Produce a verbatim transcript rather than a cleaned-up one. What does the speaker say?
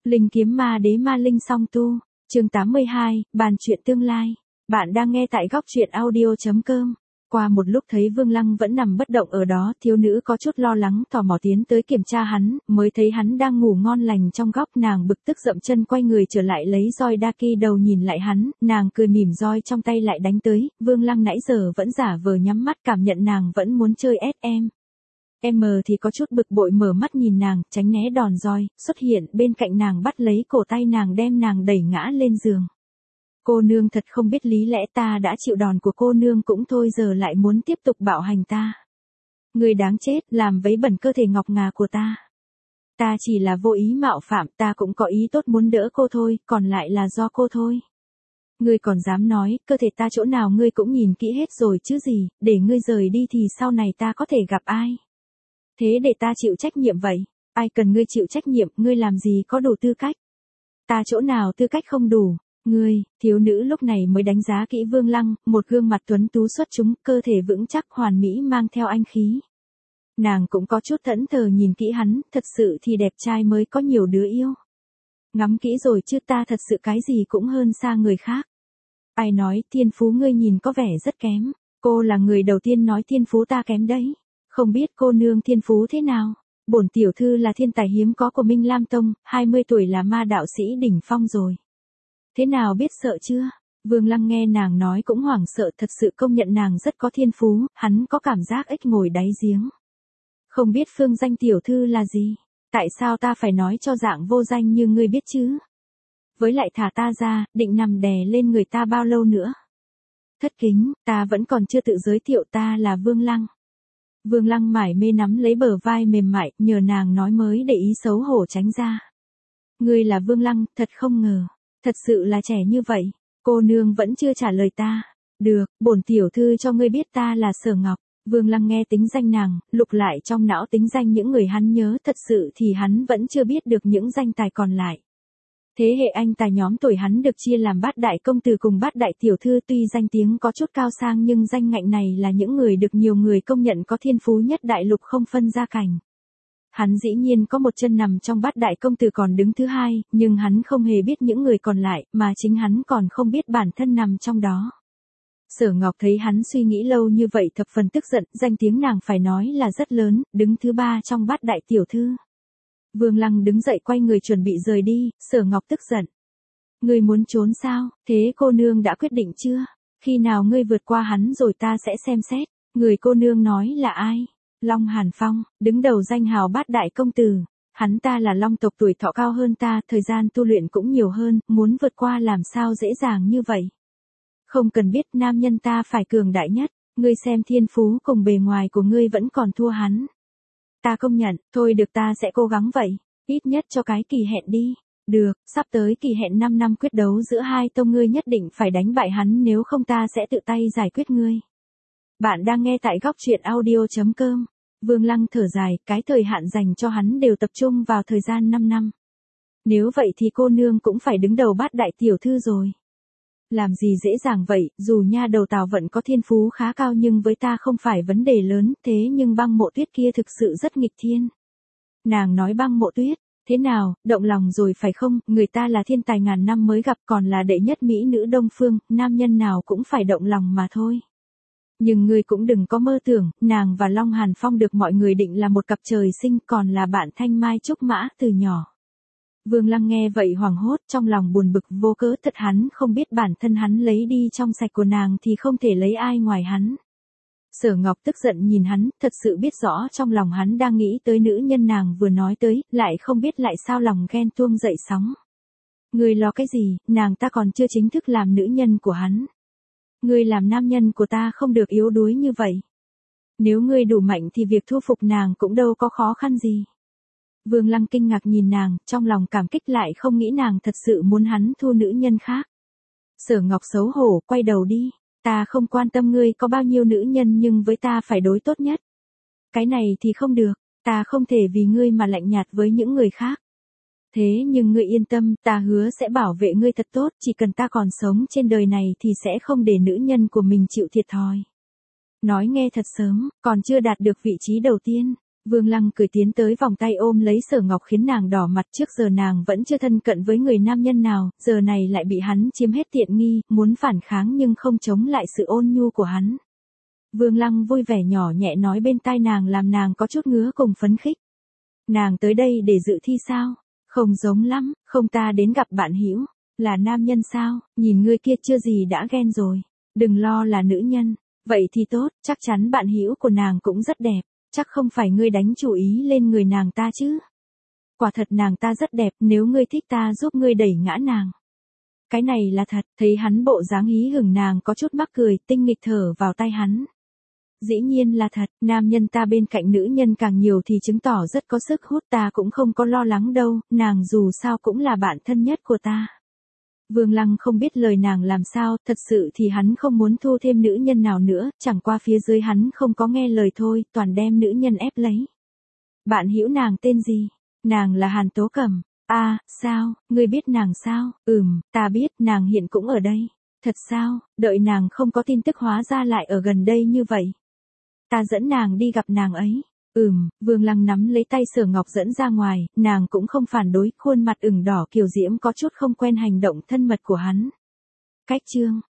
Linh kiếm ma đế ma linh song tu, chương tám mươi hai, bàn chuyện tương lai. Bạn đang nghe tại góc chuyện audio chấm com. Qua một lúc thấy Vương Lăng vẫn nằm bất động ở đó, thiếu nữ có chút lo lắng tò mò tiến tới kiểm tra hắn, mới thấy hắn đang ngủ ngon lành trong góc, nàng bực tức dậm chân quay người trở lại lấy roi đa ki đầu nhìn lại hắn, nàng cười mỉm roi trong tay lại đánh tới, Vương Lăng nãy giờ vẫn giả vờ nhắm mắt cảm nhận nàng vẫn muốn chơi ét em. Em thì có chút bực bội mở mắt nhìn nàng, tránh né đòn roi, xuất hiện bên cạnh nàng bắt lấy cổ tay nàng đem nàng đẩy ngã lên giường. Cô nương thật không biết lý lẽ, ta đã chịu đòn của cô nương cũng thôi giờ lại muốn tiếp tục bạo hành ta. Người đáng chết, làm vấy bẩn cơ thể ngọc ngà của ta. Ta chỉ là vô ý mạo phạm, ta cũng có ý tốt muốn đỡ cô thôi, còn lại là do cô thôi. Ngươi còn dám nói, cơ thể ta chỗ nào ngươi cũng nhìn kỹ hết rồi chứ gì, để ngươi rời đi thì sau này ta có thể gặp ai. Thế để ta chịu trách nhiệm vậy, ai cần ngươi chịu trách nhiệm, ngươi làm gì có đủ tư cách. Ta chỗ nào tư cách không đủ, ngươi, thiếu nữ lúc này mới đánh giá kỹ Vương Lăng, một gương mặt tuấn tú xuất chúng, cơ thể vững chắc hoàn mỹ mang theo anh khí. Nàng cũng có chút thẫn thờ nhìn kỹ hắn, thật sự thì đẹp trai mới có nhiều đứa yêu. Ngắm kỹ rồi chứ ta thật sự cái gì cũng hơn xa người khác. Ai nói thiên phú ngươi nhìn có vẻ rất kém, cô là người đầu tiên nói thiên phú ta kém đấy. Không biết cô nương thiên phú thế nào? Bổn tiểu thư là thiên tài hiếm có của Minh Lam Tông, hai mươi tuổi là ma đạo sĩ đỉnh phong rồi. Thế nào biết sợ chưa? Vương Lăng nghe nàng nói cũng hoảng sợ, thật sự công nhận nàng rất có thiên phú, hắn có cảm giác ếch ngồi đáy giếng. Không biết phương danh tiểu thư là gì? Tại sao ta phải nói cho dạng vô danh như ngươi biết chứ? Với lại thả ta ra, định nằm đè lên người ta bao lâu nữa? Thất kính, ta vẫn còn chưa tự giới thiệu ta là Vương Lăng. Vương Lăng mải mê nắm lấy bờ vai mềm mại, nhờ nàng nói mới để ý xấu hổ tránh ra. Ngươi là Vương Lăng, thật không ngờ, thật sự là trẻ như vậy, cô nương vẫn chưa trả lời ta. Được, bổn tiểu thư cho ngươi biết ta là Sở Ngọc. Vương Lăng nghe tính danh nàng, lục lại trong não tính danh những người hắn nhớ, thật sự thì hắn vẫn chưa biết được những danh tài còn lại. Thế hệ anh tài nhóm tuổi hắn được chia làm bát đại công tử cùng bát đại tiểu thư, tuy danh tiếng có chút cao sang nhưng danh ngạnh này là những người được nhiều người công nhận có thiên phú nhất đại lục không phân gia cảnh. Hắn dĩ nhiên có một chân nằm trong bát đại công tử còn đứng thứ hai, nhưng hắn không hề biết những người còn lại, mà chính hắn còn không biết bản thân nằm trong đó. Sở Ngọc thấy hắn suy nghĩ lâu như vậy thập phần tức giận, danh tiếng nàng phải nói là rất lớn, đứng thứ ba trong bát đại tiểu thư. Vương Lăng đứng dậy quay người chuẩn bị rời đi, Sở Ngọc tức giận. Ngươi muốn trốn sao, thế cô nương đã quyết định chưa? Khi nào ngươi vượt qua hắn rồi ta sẽ xem xét. Người cô nương nói là ai? Long Hàn Phong, đứng đầu danh hào bát đại công tử. Hắn ta là long tộc tuổi thọ cao hơn ta, thời gian tu luyện cũng nhiều hơn, muốn vượt qua làm sao dễ dàng như vậy. Không cần biết, nam nhân ta phải cường đại nhất, ngươi xem thiên phú cùng bề ngoài của ngươi vẫn còn thua hắn. Ta công nhận, thôi được ta sẽ cố gắng vậy, ít nhất cho cái kỳ hẹn đi. Được, sắp tới kỳ hẹn năm năm quyết đấu giữa hai tông, ngươi nhất định phải đánh bại hắn, nếu không ta sẽ tự tay giải quyết ngươi. Bạn đang nghe tại góc chuyện audio chấm com. Vương Lăng thở dài, cái thời hạn dành cho hắn đều tập trung vào thời gian năm năm. Nếu vậy thì cô nương cũng phải đứng đầu bát đại tiểu thư rồi. Làm gì dễ dàng vậy, dù nha đầu Tào Vận có thiên phú khá cao nhưng với ta không phải vấn đề lớn, thế nhưng Băng Mộ Tuyết kia thực sự rất nghịch thiên. Nàng nói Băng Mộ Tuyết, thế nào, động lòng rồi phải không, người ta là thiên tài ngàn năm mới gặp, còn là đệ nhất mỹ nữ Đông Phương, nam nhân nào cũng phải động lòng mà thôi. Nhưng ngươi cũng đừng có mơ tưởng, nàng và Long Hàn Phong được mọi người định là một cặp trời sinh, còn là bạn thanh mai trúc mã từ nhỏ. Vương Lăng nghe vậy hoảng hốt, trong lòng buồn bực vô cớ, thật hắn không biết bản thân hắn lấy đi trong sạch của nàng thì không thể lấy ai ngoài hắn. Sở Ngọc tức giận nhìn hắn, thật sự biết rõ trong lòng hắn đang nghĩ tới nữ nhân nàng vừa nói tới, lại không biết lại sao lòng ghen tuông dậy sóng. Ngươi lo cái gì, nàng ta còn chưa chính thức làm nữ nhân của hắn. Ngươi làm nam nhân của ta không được yếu đuối như vậy. Nếu ngươi đủ mạnh thì việc thu phục nàng cũng đâu có khó khăn gì. Vương Lăng kinh ngạc nhìn nàng, trong lòng cảm kích lại không nghĩ nàng thật sự muốn hắn thu nữ nhân khác. Sở Ngọc xấu hổ, quay đầu đi, ta không quan tâm ngươi có bao nhiêu nữ nhân nhưng với ta phải đối tốt nhất. Cái này thì không được, ta không thể vì ngươi mà lạnh nhạt với những người khác. Thế nhưng ngươi yên tâm, ta hứa sẽ bảo vệ ngươi thật tốt, chỉ cần ta còn sống trên đời này thì sẽ không để nữ nhân của mình chịu thiệt thòi. Nói nghe thật sớm, còn chưa đạt được vị trí đầu tiên. Vương Lăng cười tiến tới vòng tay ôm lấy Sở Ngọc khiến nàng đỏ mặt, trước giờ nàng vẫn chưa thân cận với người nam nhân nào, giờ này lại bị hắn chiếm hết tiện nghi, muốn phản kháng nhưng không chống lại sự ôn nhu của hắn. Vương Lăng vui vẻ nhỏ nhẹ nói bên tai nàng làm nàng có chút ngứa cùng phấn khích. Nàng tới đây để dự thi sao? Không giống lắm, không ta đến gặp bạn hữu, là nam nhân sao, nhìn ngươi kia chưa gì đã ghen rồi, đừng lo là nữ nhân, vậy thì tốt, chắc chắn bạn hữu của nàng cũng rất đẹp, chắc không phải ngươi đánh chủ ý lên người nàng ta chứ. Quả thật nàng ta rất đẹp, nếu ngươi thích ta giúp ngươi đẩy ngã nàng. Cái này là thật, thấy hắn bộ dáng hí hửng nàng có chút mắc cười, tinh nghịch thở vào tay hắn. Dĩ nhiên là thật, nam nhân ta bên cạnh nữ nhân càng nhiều thì chứng tỏ rất có sức hút, ta cũng không có lo lắng đâu, nàng dù sao cũng là bạn thân nhất của ta. Vương Lăng không biết lời nàng làm sao, thật sự thì hắn không muốn thu thêm nữ nhân nào nữa, chẳng qua phía dưới hắn không có nghe lời thôi, toàn đem nữ nhân ép lấy. Bạn hữu nàng tên gì? Nàng là Hàn Tố Cẩm. À, sao, ngươi biết nàng sao? Ừm, ta biết, nàng hiện cũng ở đây. Thật sao, đợi nàng không có tin tức hóa ra lại ở gần đây như vậy. Ta dẫn nàng đi gặp nàng ấy. Ừm, Vương Lăng nắm lấy tay Sở Ngọc dẫn ra ngoài, nàng cũng không phản đối, khuôn mặt ửng đỏ kiều diễm có chút không quen hành động thân mật của hắn. Cách chương